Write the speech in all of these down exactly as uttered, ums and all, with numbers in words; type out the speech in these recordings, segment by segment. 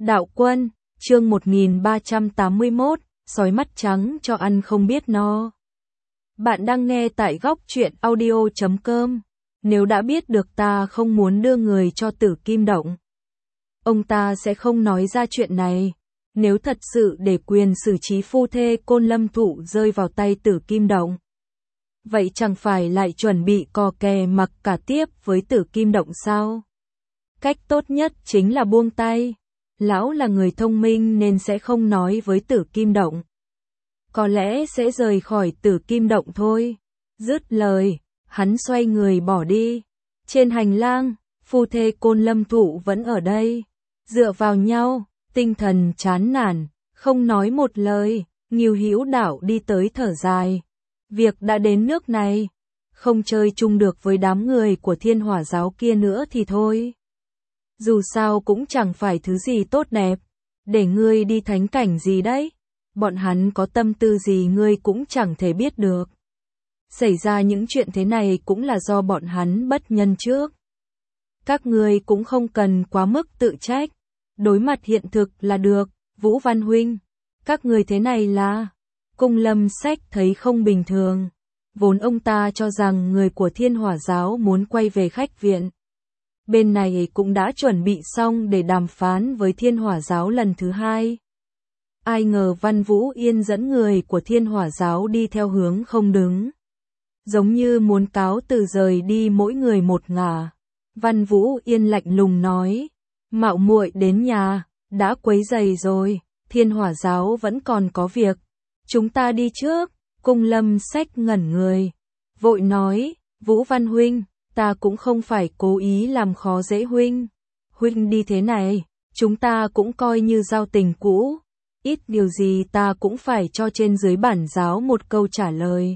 Đạo Quân, chương một nghìn ba trăm tám mươi mốt, sói mắt trắng cho ăn không biết no. Bạn đang nghe tại góc truyện audio chấm com. Nếu đã biết được ta không muốn đưa người cho Tử Kim Động, ông ta sẽ không nói ra chuyện này. Nếu thật sự để quyền xử trí phu thê Côn Lâm Thụ rơi vào tay Tử Kim Động, vậy chẳng phải lại chuẩn bị cò kè mặc cả tiếp với Tử Kim Động sao? Cách tốt nhất chính là buông tay. Lão là người thông minh nên sẽ không nói với Tử Kim Động. Có lẽ sẽ rời khỏi Tử Kim Động thôi. Dứt lời, hắn xoay người bỏ đi. Trên hành lang, phu thê Côn Lâm Thụ vẫn ở đây, dựa vào nhau, tinh thần chán nản, không nói một lời. Ngưu Hữu Đạo đi tới thở dài. Việc đã đến nước này, không chơi chung được với đám người của Thiên Hỏa giáo kia nữa thì thôi. Dù sao cũng chẳng phải thứ gì tốt đẹp, để ngươi đi thánh cảnh gì đấy, bọn hắn có tâm tư gì ngươi cũng chẳng thể biết được. Xảy ra những chuyện thế này cũng là do bọn hắn bất nhân trước. Các ngươi cũng không cần quá mức tự trách, đối mặt hiện thực là được. Vũ Văn Huynh, các ngươi thế này là... Cung Lâm Sách thấy không bình thường, vốn ông ta cho rằng người của Thiên Hỏa giáo muốn quay về khách viện. Bên này cũng đã chuẩn bị xong để đàm phán với Thiên Hỏa giáo lần thứ hai. Ai ngờ Văn Vũ Yên dẫn người của Thiên Hỏa giáo đi theo hướng không đứng, giống như muốn cáo từ rời đi mỗi người một ngả. Văn Vũ Yên lạnh lùng nói, mạo muội đến nhà, đã quấy rầy rồi, Thiên Hỏa giáo vẫn còn có việc, chúng ta đi trước. Cung Lâm Sách ngẩn người, vội nói, Vũ Văn Huynh, ta cũng không phải cố ý làm khó dễ Huynh. Huynh đi thế này, chúng ta cũng coi như giao tình cũ, ít điều gì ta cũng phải cho trên dưới bản giáo một câu trả lời.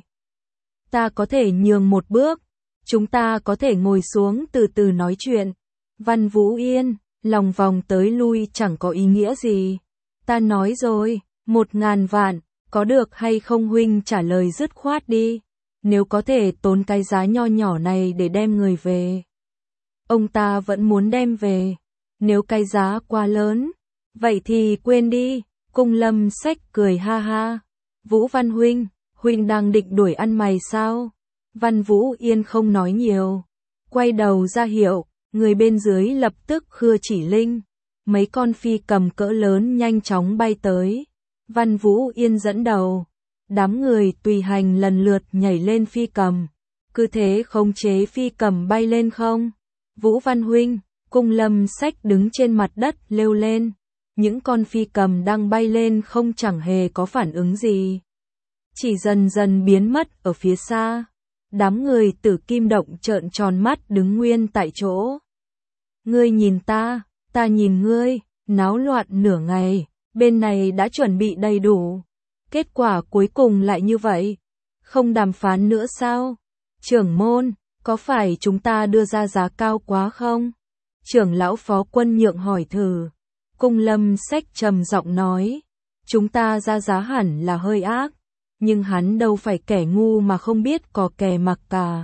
Ta có thể nhường một bước, chúng ta có thể ngồi xuống từ từ nói chuyện. Văn Vũ Yên, lòng vòng tới lui chẳng có ý nghĩa gì. Ta nói rồi, một ngàn vạn, có được hay không Huynh trả lời dứt khoát đi. Nếu có thể tốn cái giá nho nhỏ này để đem người về, ông ta vẫn muốn đem về. Nếu cái giá quá lớn, vậy thì quên đi. Cung Lâm Sách cười ha ha. Vũ Văn Huynh, Huynh đang định đuổi ăn mày sao? Văn Vũ Yên không nói nhiều, quay đầu ra hiệu, người bên dưới lập tức khưa chỉ linh. Mấy con phi cầm cỡ lớn nhanh chóng bay tới. Văn Vũ Yên dẫn đầu. Đám người tùy hành lần lượt nhảy lên phi cầm, cứ thế khống chế phi cầm bay lên không. Vũ Văn Huynh, Cung Lâm Sách đứng trên mặt đất lêu lên. Những con phi cầm đang bay lên không chẳng hề có phản ứng gì, chỉ dần dần biến mất ở phía xa. Đám người Tử Kim Động trợn tròn mắt đứng nguyên tại chỗ. Ngươi nhìn ta, ta nhìn ngươi, náo loạn nửa ngày, bên này đã chuẩn bị đầy đủ. Kết quả cuối cùng lại như vậy. Không đàm phán nữa sao? Trưởng môn, có phải chúng ta đưa ra giá cao quá không? Trưởng lão Phó Quân Nhượng hỏi thử. Cung Lâm Sách trầm giọng nói, chúng ta ra giá hẳn là hơi ác, nhưng hắn đâu phải kẻ ngu mà không biết cò kè mặc cả.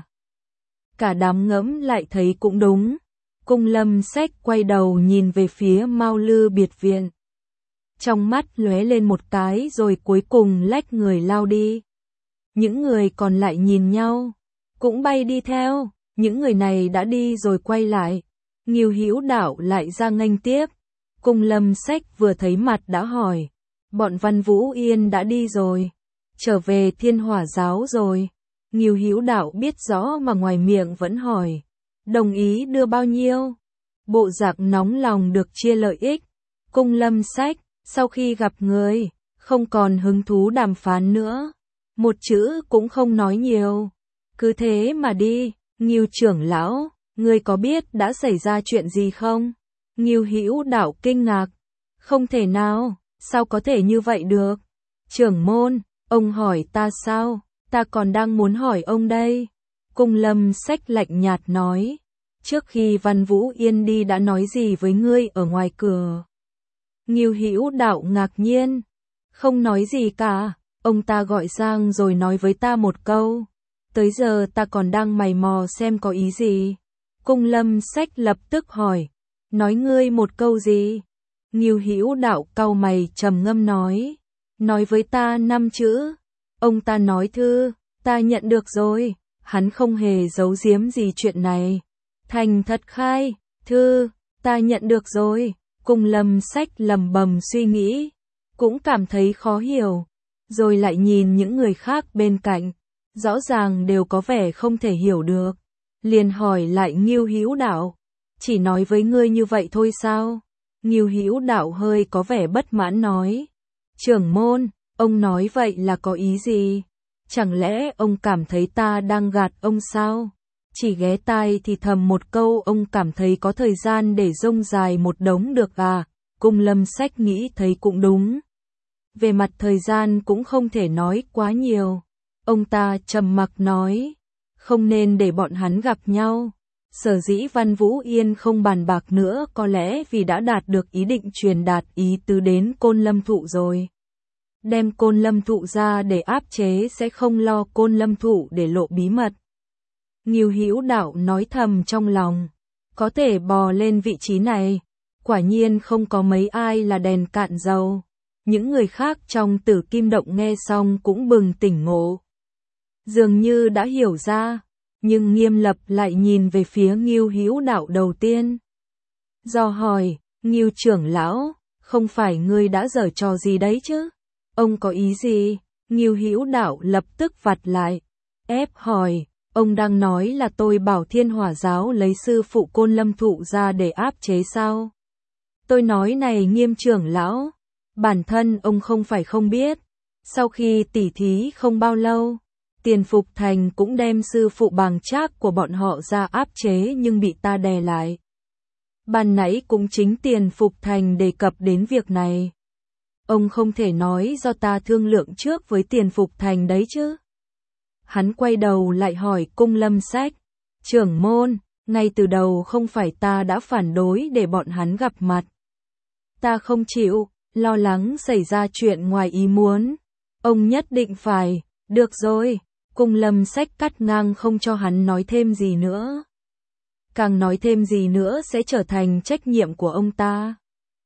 Cả đám ngẫm lại thấy cũng đúng. Cung Lâm Sách quay đầu nhìn về phía Mao Lư biệt viện. Trong mắt lóe lên một cái rồi cuối cùng lách người lao đi. Những người còn lại nhìn nhau, cũng bay đi theo. Những người này đã đi rồi quay lại. Ngưu Hữu Đạo lại ra nghênh tiếp. Cung Lâm Sách vừa thấy mặt đã hỏi, bọn Văn Vũ Yên đã đi rồi, trở về Thiên Hỏa giáo rồi. Ngưu Hữu Đạo biết rõ mà ngoài miệng vẫn hỏi, đồng ý đưa bao nhiêu? Bộ dạng nóng lòng được chia lợi ích. Cung Lâm Sách sau khi gặp người, không còn hứng thú đàm phán nữa, một chữ cũng không nói nhiều. Cứ thế mà đi. Ngưu trưởng lão, ngươi có biết đã xảy ra chuyện gì không? Ngưu Hữu Đạo kinh ngạc. Không thể nào, sao có thể như vậy được? Trưởng môn, ông hỏi ta sao? Ta còn đang muốn hỏi ông đây. Cung Lâm Sách lạnh nhạt nói, trước khi Văn Vũ Yên đi đã nói gì với ngươi ở ngoài cửa? Ngưu Hữu Đạo ngạc nhiên, không nói gì cả, ông ta gọi sang rồi nói với ta một câu, tới giờ ta còn đang mày mò xem có ý gì. Cung Lâm Sách lập tức hỏi, nói ngươi một câu gì? Ngưu Hữu Đạo cau mày trầm ngâm nói. Nói với ta năm chữ. Ông ta nói thư, ta nhận được rồi. Hắn không hề giấu giếm gì chuyện này. Thành thật khai, thư, ta nhận được rồi. Cung Lâm Sách lầm bầm suy nghĩ, cũng cảm thấy khó hiểu. Rồi lại nhìn những người khác bên cạnh, rõ ràng đều có vẻ không thể hiểu được. Liền hỏi lại Ngưu Hữu Đạo, chỉ nói với ngươi như vậy thôi sao? Ngưu Hữu Đạo hơi có vẻ bất mãn nói. Trưởng môn, ông nói vậy là có ý gì? Chẳng lẽ ông cảm thấy ta đang gạt ông sao? Chỉ ghé tai thì thầm một câu ông cảm thấy có thời gian để rông dài một đống được à? Cung Lâm Sách nghĩ thấy cũng đúng. Về mặt thời gian cũng không thể nói quá nhiều. Ông ta trầm mặc nói, không nên để bọn hắn gặp nhau. Sở dĩ Văn Vũ Yên không bàn bạc nữa có lẽ vì đã đạt được ý định truyền đạt ý tứ đến Côn Lâm Thụ rồi. Đem Côn Lâm Thụ ra để áp chế sẽ không lo Côn Lâm Thụ để lộ bí mật. Ngưu Hữu Đạo nói thầm trong lòng, có thể bò lên vị trí này, quả nhiên không có mấy ai là đèn cạn dầu. Những người khác trong Tử Kim Động nghe xong cũng bừng tỉnh ngộ. Dường như đã hiểu ra, nhưng Nghiêm Lập lại nhìn về phía Ngưu Hữu Đạo đầu tiên. Do hỏi, Ngưu trưởng lão, không phải ngươi đã giở trò gì đấy chứ? Ông có ý gì? Ngưu Hữu Đạo lập tức vặt lại, ép hỏi, ông đang nói là tôi bảo Thiên Hỏa Giáo lấy sư phụ Côn Lâm Thụ ra để áp chế sao? Tôi nói này Nghiêm trưởng lão, bản thân ông không phải không biết, sau khi tỉ thí không bao lâu, Tiền Phục Thành cũng đem sư phụ Bàng Trác của bọn họ ra áp chế nhưng bị ta đè lại. Ban nãy cũng chính Tiền Phục Thành đề cập đến việc này. Ông không thể nói do ta thương lượng trước với Tiền Phục Thành đấy chứ. Hắn quay đầu lại hỏi Cung Lâm Sách, trưởng môn, ngay từ đầu không phải ta đã phản đối để bọn hắn gặp mặt. Ta không chịu, lo lắng xảy ra chuyện ngoài ý muốn. Ông nhất định phải, được rồi. Cung Lâm Sách cắt ngang không cho hắn nói thêm gì nữa. Càng nói thêm gì nữa sẽ trở thành trách nhiệm của ông ta.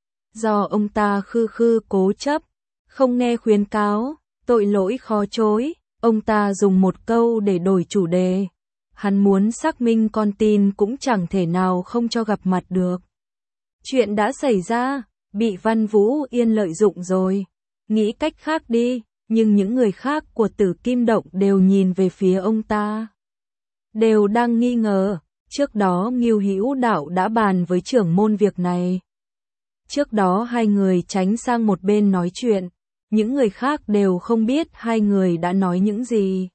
Do ông ta khư khư cố chấp, không nghe khuyến cáo, tội lỗi khó chối, ông ta dùng một câu để đổi chủ đề. Hắn muốn xác minh con tin cũng chẳng thể nào không cho gặp mặt được. Chuyện đã xảy ra, bị Văn Vũ Yên lợi dụng rồi. Nghĩ cách khác đi. Nhưng những người khác của Tử Kim Động đều nhìn về phía ông ta. Đều đang nghi ngờ, trước đó Ngưu Hữu Đạo đã bàn với trưởng môn việc này. Trước đó hai người tránh sang một bên nói chuyện, những người khác đều không biết hai người đã nói những gì.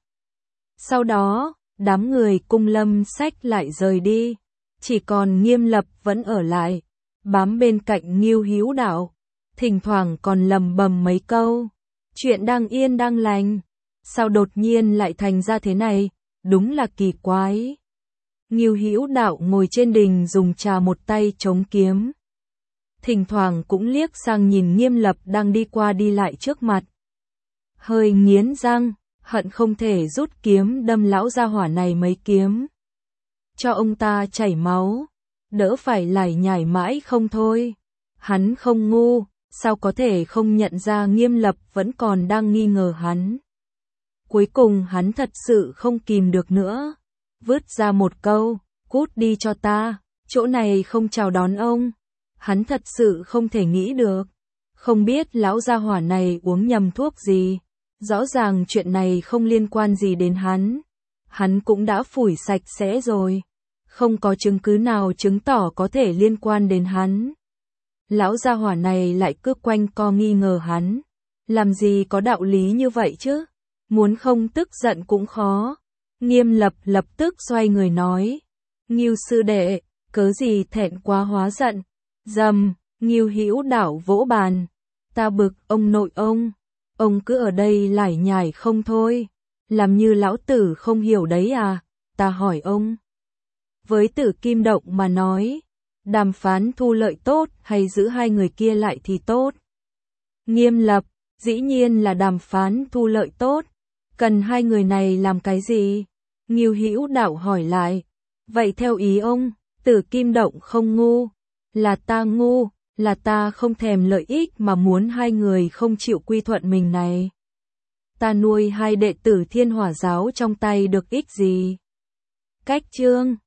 Sau đó, đám người Cung Lâm Sách lại rời đi, chỉ còn Nghiêm Lập vẫn ở lại, bám bên cạnh Ngưu Hữu Đạo, thỉnh thoảng còn lầm bầm mấy câu. Chuyện đang yên đang lành, sao đột nhiên lại thành ra thế này, đúng là kỳ quái. Ngưu Hữu Đạo ngồi trên đình dùng trà một tay chống kiếm. Thỉnh thoảng cũng liếc sang nhìn Nghiêm Lập đang đi qua đi lại trước mặt. Hơi nghiến răng, hận không thể rút kiếm đâm lão gia hỏa này mấy kiếm. Cho ông ta chảy máu, đỡ phải lải nhải mãi không thôi. Hắn không ngu. Sao có thể không nhận ra Nghiêm Lập vẫn còn đang nghi ngờ hắn. Cuối cùng hắn thật sự không kìm được nữa. Vứt ra một câu, cút đi cho ta, chỗ này không chào đón ông. Hắn thật sự không thể nghĩ được. Không biết lão gia hỏa này uống nhầm thuốc gì. Rõ ràng chuyện này không liên quan gì đến hắn. Hắn cũng đã phủi sạch sẽ rồi. Không có chứng cứ nào chứng tỏ có thể liên quan đến hắn. Lão gia hỏa này lại cứ quanh co nghi ngờ hắn. Làm gì có đạo lý như vậy chứ? Muốn không tức giận cũng khó. Nghiêm Lập lập tức xoay người nói. Ngưu sư đệ, cớ gì thẹn quá hóa giận. Dầm, Ngưu Hữu Đạo vỗ bàn. Ta bực ông nội ông. Ông cứ ở đây lải nhải không thôi. Làm như lão tử không hiểu đấy à? Ta hỏi ông. Với Tử Kim Động mà nói. Đàm phán thu lợi tốt hay giữ hai người kia lại thì tốt? Nghiêm Lập, dĩ nhiên là đàm phán thu lợi tốt. Cần hai người này làm cái gì? Ngưu Hữu Đạo hỏi lại. Vậy theo ý ông, Tử Kim Động không ngu, là ta ngu. Là ta không thèm lợi ích mà muốn hai người không chịu quy thuận mình này. Ta nuôi hai đệ tử Thiên Hỏa giáo trong tay được ích gì? Cách chương